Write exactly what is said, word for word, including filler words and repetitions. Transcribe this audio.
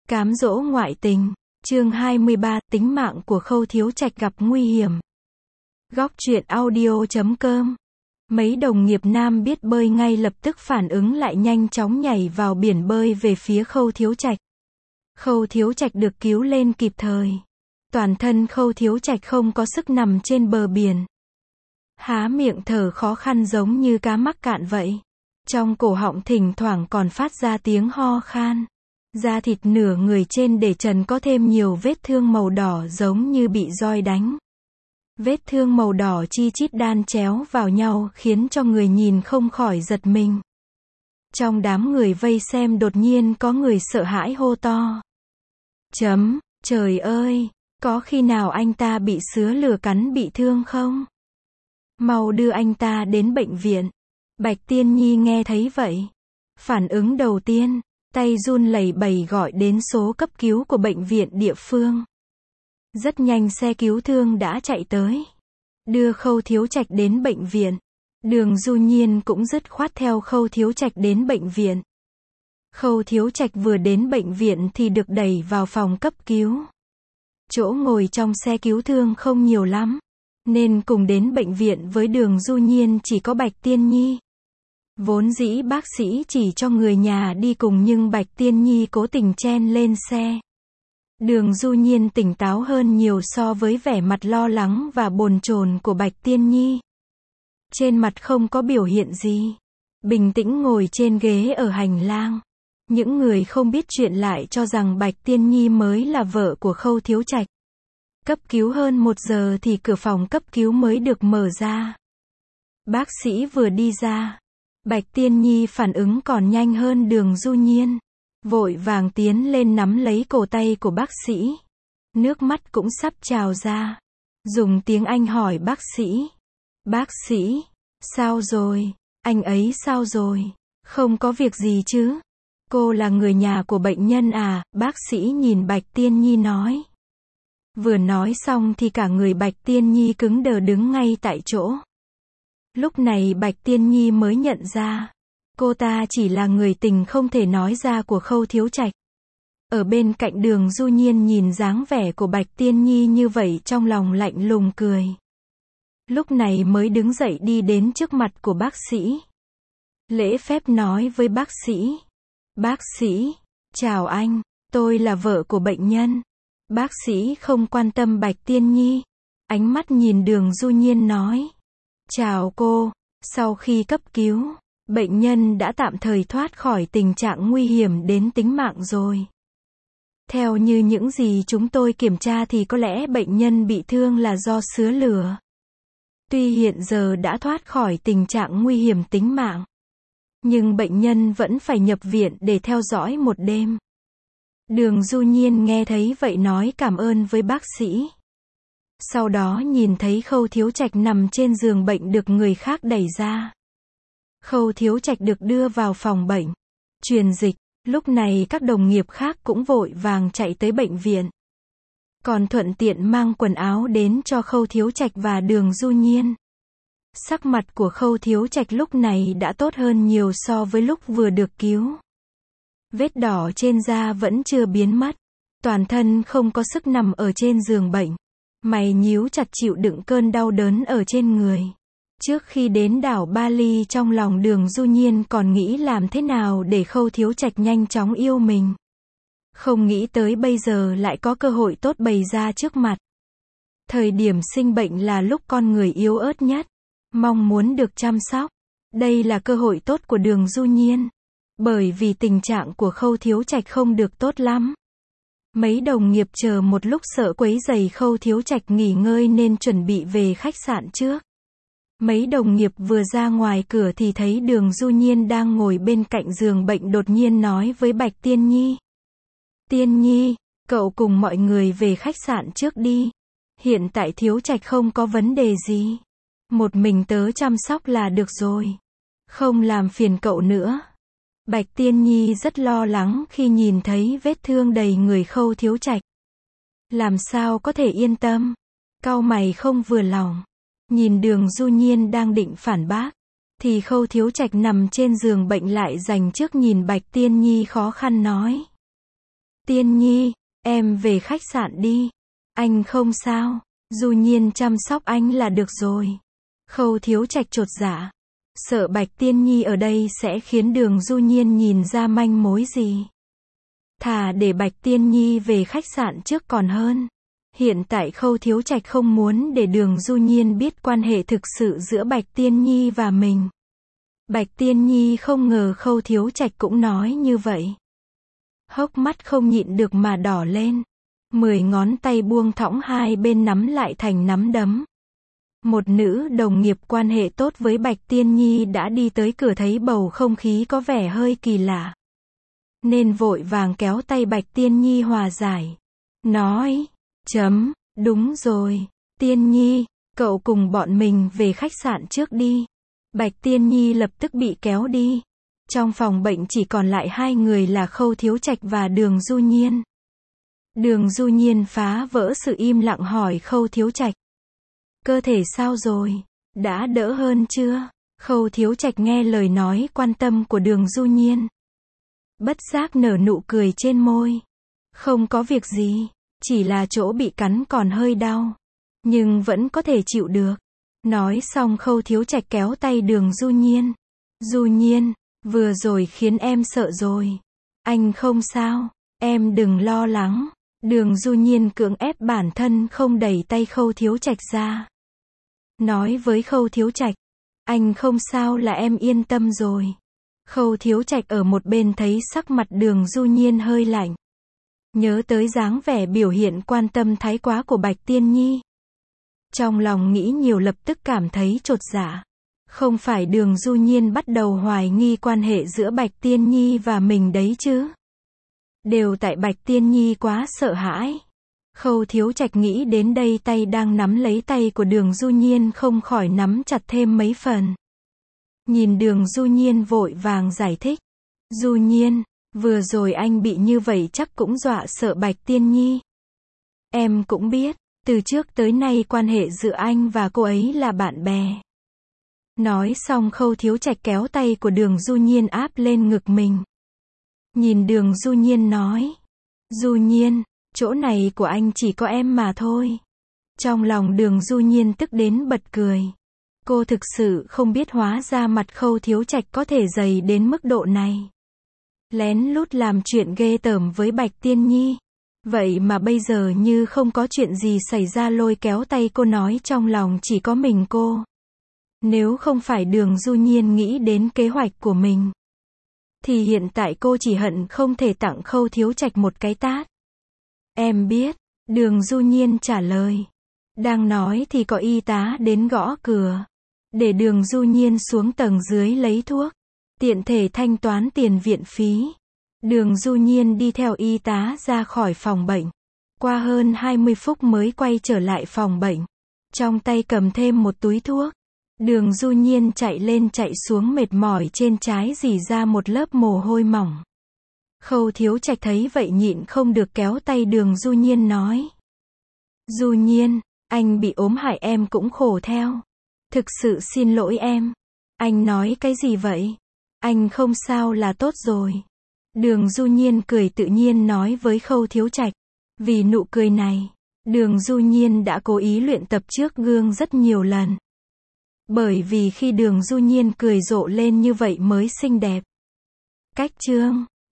Cám dỗ ngoại tình, chương hai mươi ba, tính mạng của Khâu Thiếu Trạch gặp nguy hiểm. Góc truyện audio chấm com. Mấy đồng nghiệp nam biết bơi ngay lập tức phản ứng lại, nhanh chóng nhảy vào biển bơi về phía Khâu Thiếu Trạch. Khâu Thiếu Trạch được cứu lên kịp thời. Toàn thân Khâu Thiếu Trạch không có sức nằm trên bờ biển. Há miệng thở khó khăn giống như cá mắc cạn vậy. Trong cổ họng thỉnh thoảng còn phát ra tiếng ho khan. Da thịt nửa người trên để trần có thêm nhiều vết thương màu đỏ giống như bị roi đánh. Vết thương màu đỏ chi chít đan chéo vào nhau khiến cho người nhìn không khỏi giật mình. Trong đám người vây xem đột nhiên có người sợ hãi hô to. Chấm, trời ơi, có khi nào anh ta bị sứa lừa cắn bị thương không? Mau đưa anh ta đến bệnh viện. Bạch Tiên Nhi nghe thấy vậy. Phản ứng đầu tiên, tay run lẩy bẩy gọi đến số cấp cứu của bệnh viện địa phương. Rất nhanh xe cứu thương đã chạy tới. Đưa Khâu Thiếu Trạch đến bệnh viện. Đường Du Nhiên cũng dứt khoát theo Khâu Thiếu Trạch đến bệnh viện. Khâu Thiếu Trạch vừa đến bệnh viện thì được đẩy vào phòng cấp cứu. Chỗ ngồi trong xe cứu thương không nhiều lắm, nên cùng đến bệnh viện với Đường Du Nhiên chỉ có Bạch Tiên Nhi. Vốn dĩ bác sĩ chỉ cho người nhà đi cùng nhưng Bạch Tiên Nhi cố tình chen lên xe. Đường Du Nhiên tỉnh táo hơn nhiều so với vẻ mặt lo lắng và bồn chồn của Bạch Tiên Nhi. Trên mặt không có biểu hiện gì. Bình tĩnh ngồi trên ghế ở hành lang. Những người không biết chuyện lại cho rằng Bạch Tiên Nhi mới là vợ của Khâu Thiếu Trạch. Cấp cứu hơn một giờ thì cửa phòng cấp cứu mới được mở ra. Bác sĩ vừa đi ra. Bạch Tiên Nhi phản ứng còn nhanh hơn Đường Du Nhiên. Vội vàng tiến lên nắm lấy cổ tay của bác sĩ. Nước mắt cũng sắp trào ra. Dùng tiếng Anh hỏi bác sĩ. Bác sĩ, sao rồi? Anh ấy sao rồi? Không có việc gì chứ? Cô là người nhà của bệnh nhân à? Bác sĩ nhìn Bạch Tiên Nhi nói. Vừa nói xong thì cả người Bạch Tiên Nhi cứng đờ đứng ngay tại chỗ. Lúc này Bạch Tiên Nhi mới nhận ra. Cô ta chỉ là người tình không thể nói ra của Khâu Thiếu Trạch. Ở bên cạnh Đường Du Nhiên nhìn dáng vẻ của Bạch Tiên Nhi như vậy trong lòng lạnh lùng cười. Lúc này mới đứng dậy đi đến trước mặt của bác sĩ. Lễ phép nói với bác sĩ. Bác sĩ, chào anh, tôi là vợ của bệnh nhân. Bác sĩ không quan tâm Bạch Tiên Nhi. Ánh mắt nhìn Đường Du Nhiên nói. Chào cô, sau khi cấp cứu, bệnh nhân đã tạm thời thoát khỏi tình trạng nguy hiểm đến tính mạng rồi. Theo như những gì chúng tôi kiểm tra thì có lẽ bệnh nhân bị thương là do sứa lửa. Tuy hiện giờ đã thoát khỏi tình trạng nguy hiểm tính mạng, nhưng bệnh nhân vẫn phải nhập viện để theo dõi một đêm. Đường Du Nhiên nghe thấy vậy nói cảm ơn với bác sĩ. Sau đó nhìn thấy Khâu Thiếu Trạch nằm trên giường bệnh được người khác đẩy ra. Khâu Thiếu Trạch được đưa vào phòng bệnh, truyền dịch. Lúc này các đồng nghiệp khác cũng vội vàng chạy tới bệnh viện. Còn thuận tiện mang quần áo đến cho Khâu Thiếu Trạch và Đường Du Nhiên. Sắc mặt của Khâu Thiếu Trạch lúc này đã tốt hơn nhiều so với lúc vừa được cứu. Vết đỏ trên da vẫn chưa biến mất. Toàn thân không có sức nằm ở trên giường bệnh. Mày nhíu chặt chịu đựng cơn đau đớn ở trên người. Trước khi đến đảo Bali trong lòng Đường Du Nhiên còn nghĩ làm thế nào để Khâu Thiếu Trạch nhanh chóng yêu mình. Không nghĩ tới bây giờ lại có cơ hội tốt bày ra trước mặt. Thời điểm sinh bệnh là lúc con người yếu ớt nhất, mong muốn được chăm sóc. Đây là cơ hội tốt của Đường Du Nhiên. Bởi vì tình trạng của Khâu Thiếu Trạch không được tốt lắm. Mấy đồng nghiệp chờ một lúc sợ quấy rầy Khâu Thiếu Trạch nghỉ ngơi nên chuẩn bị về khách sạn trước. Mấy đồng nghiệp vừa ra ngoài cửa thì thấy Đường Du Nhiên đang ngồi bên cạnh giường bệnh, đột nhiên nói với Bạch Tiên Nhi. Tiên Nhi, cậu cùng mọi người về khách sạn trước đi. Hiện tại Thiếu Trạch không có vấn đề gì. Một mình tớ chăm sóc là được rồi. Không làm phiền cậu nữa. Bạch Tiên Nhi rất lo lắng khi nhìn thấy vết thương đầy người Khâu Thiếu Trạch. Làm sao có thể yên tâm. Cau mày không vừa lòng. Nhìn Đường Du Nhiên đang định phản bác, thì Khâu Thiếu Trạch nằm trên giường bệnh lại dành trước nhìn Bạch Tiên Nhi khó khăn nói. Tiên Nhi, em về khách sạn đi. Anh không sao. Du Nhiên chăm sóc anh là được rồi. Khâu Thiếu Trạch chột dạ. Sợ Bạch Tiên Nhi ở đây sẽ khiến Đường Du Nhiên nhìn ra manh mối gì. Thà để Bạch Tiên Nhi về khách sạn trước còn hơn. Hiện tại Khâu Thiếu Trạch không muốn để Đường Du Nhiên biết quan hệ thực sự giữa Bạch Tiên Nhi và mình. Bạch Tiên Nhi không ngờ Khâu Thiếu Trạch cũng nói như vậy. Hốc mắt không nhịn được mà đỏ lên. Mười ngón tay buông thõng hai bên nắm lại thành nắm đấm. Một nữ đồng nghiệp quan hệ tốt với Bạch Tiên Nhi đã đi tới cửa thấy bầu không khí có vẻ hơi kỳ lạ. Nên vội vàng kéo tay Bạch Tiên Nhi hòa giải. Nói, chấm, đúng rồi, Tiên Nhi, cậu cùng bọn mình về khách sạn trước đi. Bạch Tiên Nhi lập tức bị kéo đi. Trong phòng bệnh chỉ còn lại hai người là Khâu Thiếu Trạch và Đường Du Nhiên. Đường Du Nhiên phá vỡ sự im lặng hỏi Khâu Thiếu Trạch. Cơ thể sao rồi? Đã đỡ hơn chưa? Khâu Thiếu Trạch nghe lời nói quan tâm của Đường Du Nhiên. Bất giác nở nụ cười trên môi. Không có việc gì, chỉ là chỗ bị cắn còn hơi đau. Nhưng vẫn có thể chịu được. Nói xong Khâu Thiếu Trạch kéo tay Đường Du Nhiên. Du Nhiên, vừa rồi khiến em sợ rồi. Anh không sao, em đừng lo lắng. Đường Du Nhiên cưỡng ép bản thân không đẩy tay Khâu Thiếu Trạch ra. Nói với Khâu Thiếu Trạch, anh không sao là em yên tâm rồi. Khâu Thiếu Trạch ở một bên thấy sắc mặt Đường Du Nhiên hơi lạnh. Nhớ tới dáng vẻ biểu hiện quan tâm thái quá của Bạch Tiên Nhi. Trong lòng nghĩ nhiều lập tức cảm thấy chột dạ. Không phải Đường Du Nhiên bắt đầu hoài nghi quan hệ giữa Bạch Tiên Nhi và mình đấy chứ. Đều tại Bạch Tiên Nhi quá sợ hãi. Khâu Thiếu Trạch nghĩ đến đây tay đang nắm lấy tay của Đường Du Nhiên không khỏi nắm chặt thêm mấy phần. Nhìn Đường Du Nhiên vội vàng giải thích. Du Nhiên, vừa rồi anh bị như vậy chắc cũng dọa sợ Bạch Tiên Nhi. Em cũng biết, từ trước tới nay quan hệ giữa anh và cô ấy là bạn bè. Nói xong Khâu Thiếu Trạch kéo tay của Đường Du Nhiên áp lên ngực mình. Nhìn Đường Du Nhiên nói. Du Nhiên, chỗ này của anh chỉ có em mà thôi. Trong lòng Đường Du Nhiên tức đến bật cười. Cô thực sự không biết hóa ra mặt Khâu Thiếu Trạch có thể dày đến mức độ này. Lén lút làm chuyện ghê tởm với Bạch Tiên Nhi. Vậy mà bây giờ như không có chuyện gì xảy ra lôi kéo tay cô nói trong lòng chỉ có mình cô. Nếu không phải Đường Du Nhiên nghĩ đến kế hoạch của mình, thì hiện tại cô chỉ hận không thể tặng Khâu Thiếu Trạch một cái tát. Em biết, Đường Du Nhiên trả lời. Đang nói thì có y tá đến gõ cửa. Để Đường Du Nhiên xuống tầng dưới lấy thuốc. Tiện thể thanh toán tiền viện phí. Đường Du Nhiên đi theo y tá ra khỏi phòng bệnh. Qua hơn hai mươi phút mới quay trở lại phòng bệnh. Trong tay cầm thêm một túi thuốc. Đường Du Nhiên chạy lên chạy xuống mệt mỏi trên trái rỉ ra một lớp mồ hôi mỏng. Khâu Thiếu Trạch thấy vậy nhịn không được kéo tay Đường Du Nhiên nói. Du Nhiên, anh bị ốm hại em cũng khổ theo. Thực sự xin lỗi em. Anh nói cái gì vậy? Anh không sao là tốt rồi. Đường Du Nhiên cười tự nhiên nói với Khâu Thiếu Trạch. Vì nụ cười này, Đường Du Nhiên đã cố ý luyện tập trước gương rất nhiều lần. Bởi vì khi Đường Du Nhiên cười rộ lên như vậy mới xinh đẹp. Cách chương